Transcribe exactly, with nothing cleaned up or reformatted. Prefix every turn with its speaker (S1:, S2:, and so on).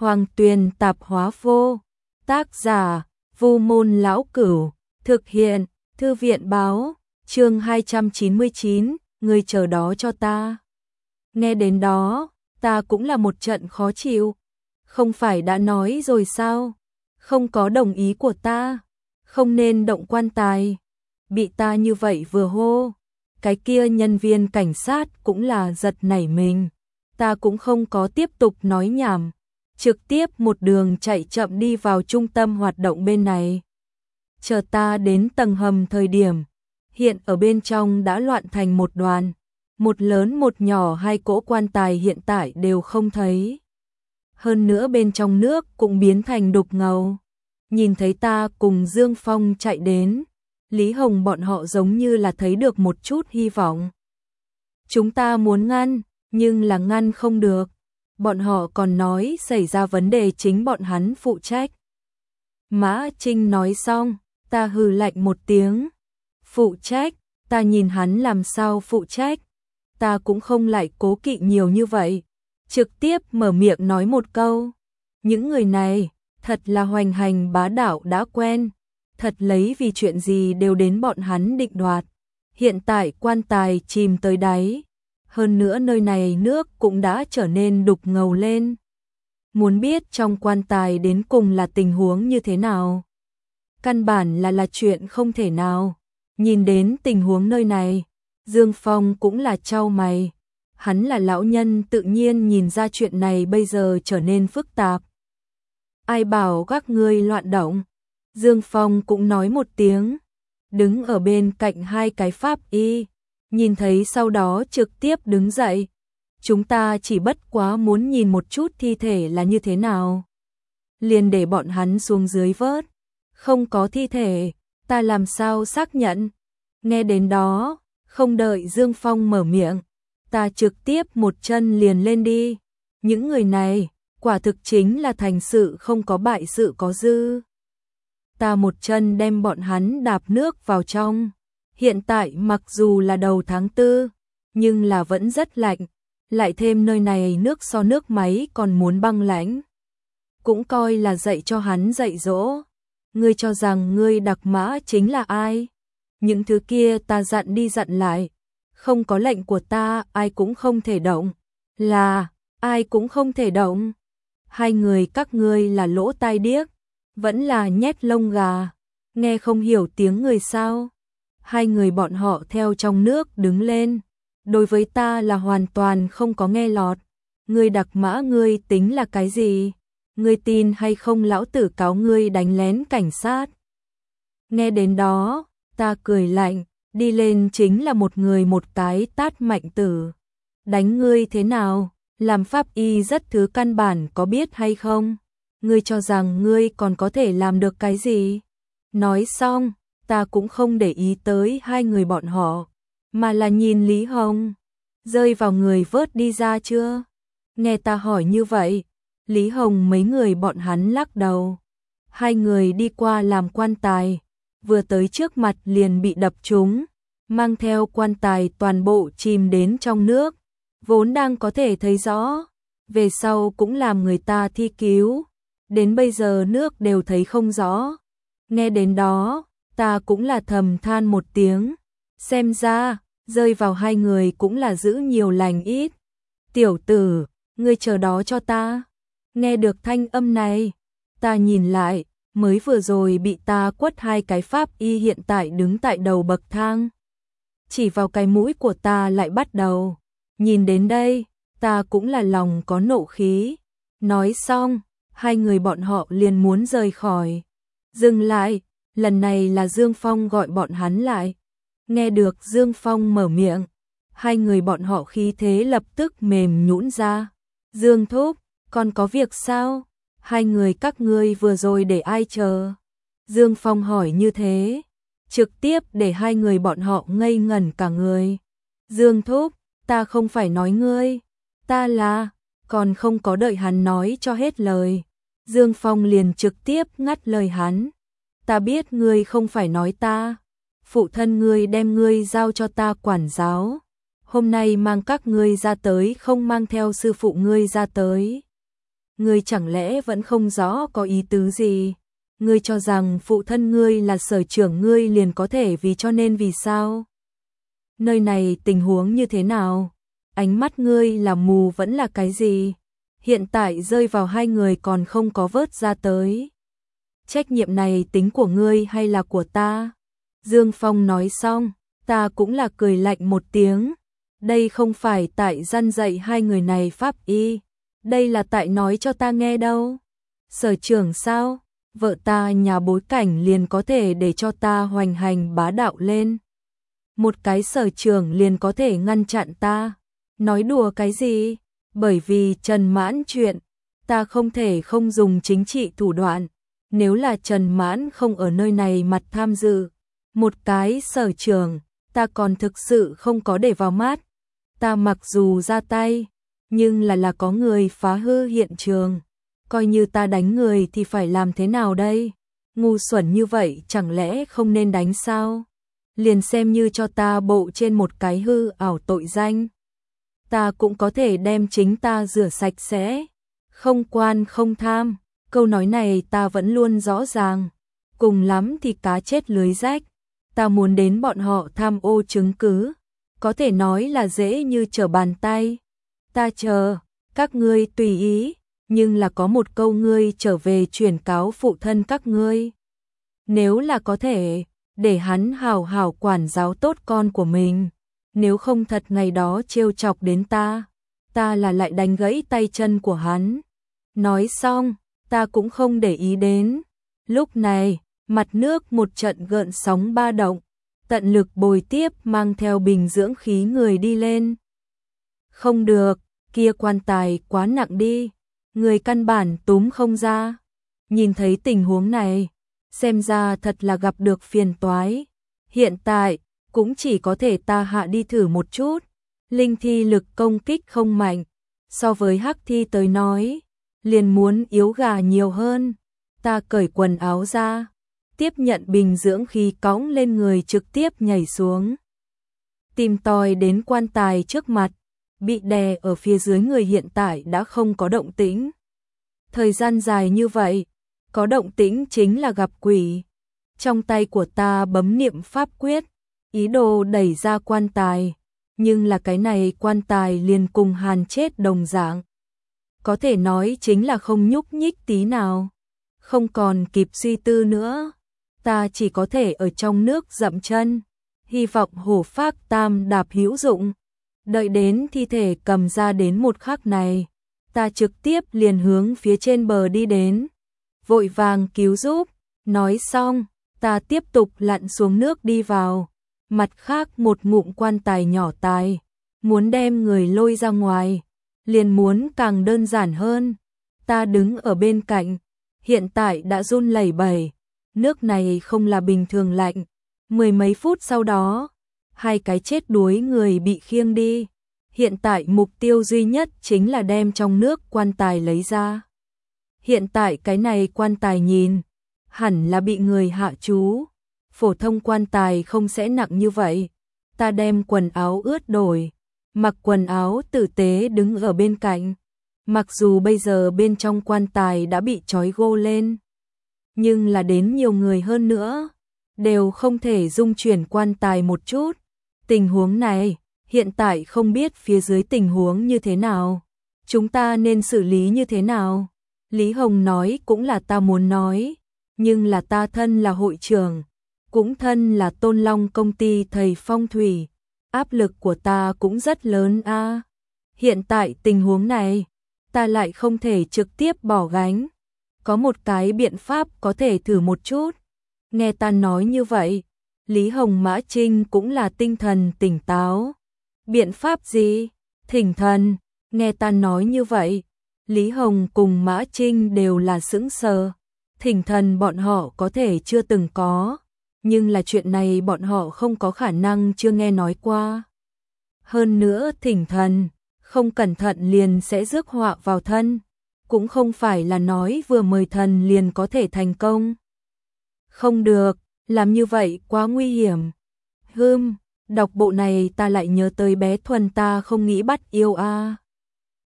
S1: Hoàng Tuyền Tạp Hóa Vô, tác giả Vu Môn Lão Cửu, thực hiện Thư viện Báo, chương hai trăm chín mươi chín, người chờ đó cho ta. Nghe đến đó, ta cũng là một trận khó chịu. Không phải đã nói rồi sao? Không có đồng ý của ta, không nên động quan tài. Bị ta như vậy vừa hô, cái kia nhân viên cảnh sát cũng là giật nảy mình. Ta cũng không có tiếp tục nói nhảm, trực tiếp một đường chạy chậm đi vào trung tâm hoạt động bên này. Chờ ta đến tầng hầm thời điểm, hiện ở bên trong đã loạn thành một đoàn, một lớn một nhỏ hai cỗ quan tài hiện tại đều không thấy. Hơn nữa bên trong nước cũng biến thành đục ngầu. Nhìn thấy ta cùng Dương Phong chạy đến, Lý Hồng bọn họ giống như là thấy được một chút hy vọng. Chúng ta muốn ngăn, nhưng là ngăn không được. Bọn họ còn nói xảy ra vấn đề chính bọn hắn phụ trách. Mã Trinh nói xong, ta hừ lạnh một tiếng. Phụ trách, ta nhìn hắn làm sao phụ trách. Ta cũng không lại cố kỵ nhiều như vậy. Trực tiếp mở miệng nói một câu. Những người này, thật là hoành hành bá đạo đã quen. Thật lấy vì chuyện gì đều đến bọn hắn định đoạt. Hiện tại quan tài chìm tới đáy. Hơn nữa nơi này nước cũng đã trở nên đục ngầu lên. Muốn biết trong quan tài đến cùng là tình huống như thế nào? Căn bản là là chuyện không thể nào. Nhìn đến tình huống nơi này, Dương Phong cũng là chau mày. Hắn là lão nhân tự nhiên nhìn ra chuyện này bây giờ trở nên phức tạp. Ai bảo các ngươi loạn động? Dương Phong cũng nói một tiếng, đứng ở bên cạnh hai cái pháp y, nhìn thấy sau đó trực tiếp đứng dậy. Chúng ta chỉ bất quá muốn nhìn một chút thi thể là như thế nào. Liền để bọn hắn xuống dưới vớt. Không có thi thể, ta làm sao xác nhận? Nghe đến đó, không đợi Dương Phong mở miệng, ta trực tiếp một chân liền lên đi. Những người này, quả thực chính là thành sự không có bại sự có dư. Ta một chân đem bọn hắn đạp nước vào trong. Hiện tại mặc dù là đầu tháng tư, nhưng là vẫn rất lạnh. Lại thêm nơi này nước so nước máy còn muốn băng lãnh. Cũng coi là dạy cho hắn dạy dỗ. Ngươi cho rằng ngươi đặc mã chính là ai? Những thứ kia ta dặn đi dặn lại. Không có lệnh của ta ai cũng không thể động. Là, ai cũng không thể động. Hai người các ngươi là lỗ tai điếc. Vẫn là nhét lông gà. Nghe không hiểu tiếng người sao? Hai người bọn họ theo trong nước đứng lên. Đối với ta là hoàn toàn không có nghe lọt. Ngươi đặc mã ngươi tính là cái gì? Ngươi tin hay không lão tử cáo ngươi đánh lén cảnh sát? Nghe đến đó, ta cười lạnh, đi lên chính là một người một cái tát mạnh tử. Đánh ngươi thế nào? Làm pháp y rất thứ căn bản có biết hay không? Ngươi cho rằng ngươi còn có thể làm được cái gì? Nói xong, ta cũng không để ý tới hai người bọn họ, mà là nhìn Lý Hồng. Rơi vào người vớt đi ra chưa? Nghe ta hỏi như vậy, Lý Hồng mấy người bọn hắn lắc đầu. Hai người đi qua làm quan tài, vừa tới trước mặt liền bị đập trúng, mang theo quan tài toàn bộ chìm đến trong nước, vốn đang có thể thấy rõ, về sau cũng làm người ta thi cứu, đến bây giờ nước đều thấy không rõ. Nghe đến đó, ta cũng là thầm than một tiếng, xem ra, rơi vào hai người cũng là giữ nhiều lành ít. Tiểu tử, ngươi chờ đó cho ta. Nghe được thanh âm này, ta nhìn lại, mới vừa rồi bị ta quất hai cái pháp y hiện tại đứng tại đầu bậc thang. Chỉ vào cái mũi của ta lại bắt đầu. Nhìn đến đây, ta cũng là lòng có nộ khí. Nói xong, hai người bọn họ liền muốn rời khỏi. Dừng lại, lần này là Dương Phong gọi bọn hắn lại. Nghe được Dương Phong mở miệng, hai người bọn họ khí thế lập tức mềm nhũn ra. Dương thúc, còn có việc sao? Hai người các ngươi vừa rồi để ai chờ? Dương Phong hỏi như thế, trực tiếp để hai người bọn họ ngây ngẩn cả người. Dương thúc, ta không phải nói ngươi, ta là, còn không có đợi hắn nói cho hết lời. Dương Phong liền trực tiếp ngắt lời hắn. Ta biết ngươi không phải nói ta, phụ thân ngươi đem ngươi giao cho ta quản giáo. Hôm nay mang các ngươi ra tới không mang theo sư phụ ngươi ra tới. ngươi chẳng lẽ vẫn không rõ có ý tứ gì? Ngươi cho rằng phụ thân ngươi là sở trưởng ngươi liền có thể vì cho nên vì sao? Nơi này tình huống như thế nào? Ánh mắt ngươi là mù vẫn là cái gì? Hiện tại rơi vào hai người còn không có vớt ra tới. Trách nhiệm này tính của ngươi hay là của ta? Dương Phong nói xong, ta cũng là cười lạnh một tiếng. Đây không phải tại răn dạy hai người này pháp y. Đây là tại nói cho ta nghe đâu. Sở trưởng sao? Vợ ta nhà bối cảnh liền có thể để cho ta hoành hành bá đạo lên. Một cái sở trưởng liền có thể ngăn chặn ta. Nói đùa cái gì? Bởi vì Trần Mãn chuyện, ta không thể không dùng chính trị thủ đoạn. Nếu là Trần Mãn không ở nơi này mặt tham dự, một cái sở trưởng, ta còn thực sự không có để vào mắt. Ta mặc dù ra tay, nhưng là là có người phá hư hiện trường. Coi như ta đánh người thì phải làm thế nào đây? Ngu xuẩn như vậy chẳng lẽ không nên đánh sao? Liền xem như cho ta bộ trên một cái hư ảo tội danh. Ta cũng có thể đem chính ta rửa sạch sẽ. Không quan không tham. Câu nói này ta vẫn luôn rõ ràng. Cùng lắm thì cá chết lưới rách. Ta muốn đến bọn họ tham ô chứng cứ. Có thể nói là dễ như trở bàn tay. Ta chờ, các ngươi tùy ý. Nhưng là có một câu ngươi trở về chuyển cáo phụ thân các ngươi. Nếu là có thể, để hắn hào hào quản giáo tốt con của mình. Nếu không thật ngày đó trêu chọc đến ta, ta là lại đánh gãy tay chân của hắn. Nói xong, ta cũng không để ý đến. Lúc này, mặt nước một trận gợn sóng ba động, tận lực bồi tiếp mang theo bình dưỡng khí người đi lên. Không được, kia quan tài quá nặng đi, người căn bản túm không ra. Nhìn thấy tình huống này, xem ra thật là gặp được phiền toái. Hiện tại, cũng chỉ có thể ta hạ đi thử một chút. Linh thi lực công kích không mạnh, so với hắc thi tới nói, liền muốn yếu gà nhiều hơn. Ta cởi quần áo ra, tiếp nhận bình dưỡng khí cõng lên người trực tiếp nhảy xuống. Tìm tòi đến quan tài trước mặt, bị đè ở phía dưới người hiện tại đã không có động tĩnh. Thời gian dài như vậy, có động tĩnh chính là gặp quỷ. Trong tay của ta bấm niệm pháp quyết, ý đồ đẩy ra quan tài, nhưng là cái này quan tài liền cùng hàn chết đồng dạng. Có thể nói chính là không nhúc nhích tí nào. Không còn kịp suy tư nữa, ta chỉ có thể ở trong nước dậm chân, hy vọng hổ phác tam đạp hữu dụng. Đợi đến thi thể cầm ra đến một khắc này, ta trực tiếp liền hướng phía trên bờ đi đến, vội vàng cứu giúp. Nói xong, ta tiếp tục lặn xuống nước đi vào. Mặt khác một ngụm quan tài nhỏ tài, muốn đem người lôi ra ngoài, liền muốn càng đơn giản hơn. Ta đứng ở bên cạnh, hiện tại đã run lẩy bẩy, nước này không là bình thường lạnh. Mười mấy phút sau đó, hai cái chết đuối người bị khiêng đi. Hiện tại mục tiêu duy nhất chính là đem trong nước quan tài lấy ra. Hiện tại cái này quan tài nhìn, hẳn là bị người hạ chú. Phổ thông quan tài không sẽ nặng như vậy. Ta đem quần áo ướt đổi, mặc quần áo tử tế đứng ở bên cạnh. Mặc dù bây giờ bên trong quan tài đã bị trói gô lên, nhưng là đến nhiều người hơn nữa, đều không thể dung chuyển quan tài một chút. Tình huống này, hiện tại không biết phía dưới tình huống như thế nào. Chúng ta nên xử lý như thế nào? Lý Hồng nói cũng là ta muốn nói, nhưng là ta thân là hội trưởng, cũng thân là Tôn Long công ty thầy phong thủy, áp lực của ta cũng rất lớn a. À. Hiện tại tình huống này, ta lại không thể trực tiếp bỏ gánh. Có một cái biện pháp có thể thử một chút. Nghe ta nói như vậy, Lý Hồng Mã Trinh cũng là tinh thần tỉnh táo. Biện pháp gì? Thỉnh thần. Nghe ta nói như vậy, Lý Hồng cùng Mã Trinh đều là sững sờ. Thỉnh thần bọn họ có thể chưa từng có, nhưng là chuyện này bọn họ không có khả năng chưa nghe nói qua. Hơn nữa thỉnh thần, không cẩn thận liền sẽ rước họa vào thân, cũng không phải là nói vừa mời thần liền có thể thành công. Không được, làm như vậy quá nguy hiểm. Hừm, đọc bộ này ta lại nhớ tới bé Thuần ta không nghĩ bắt yêu a. À.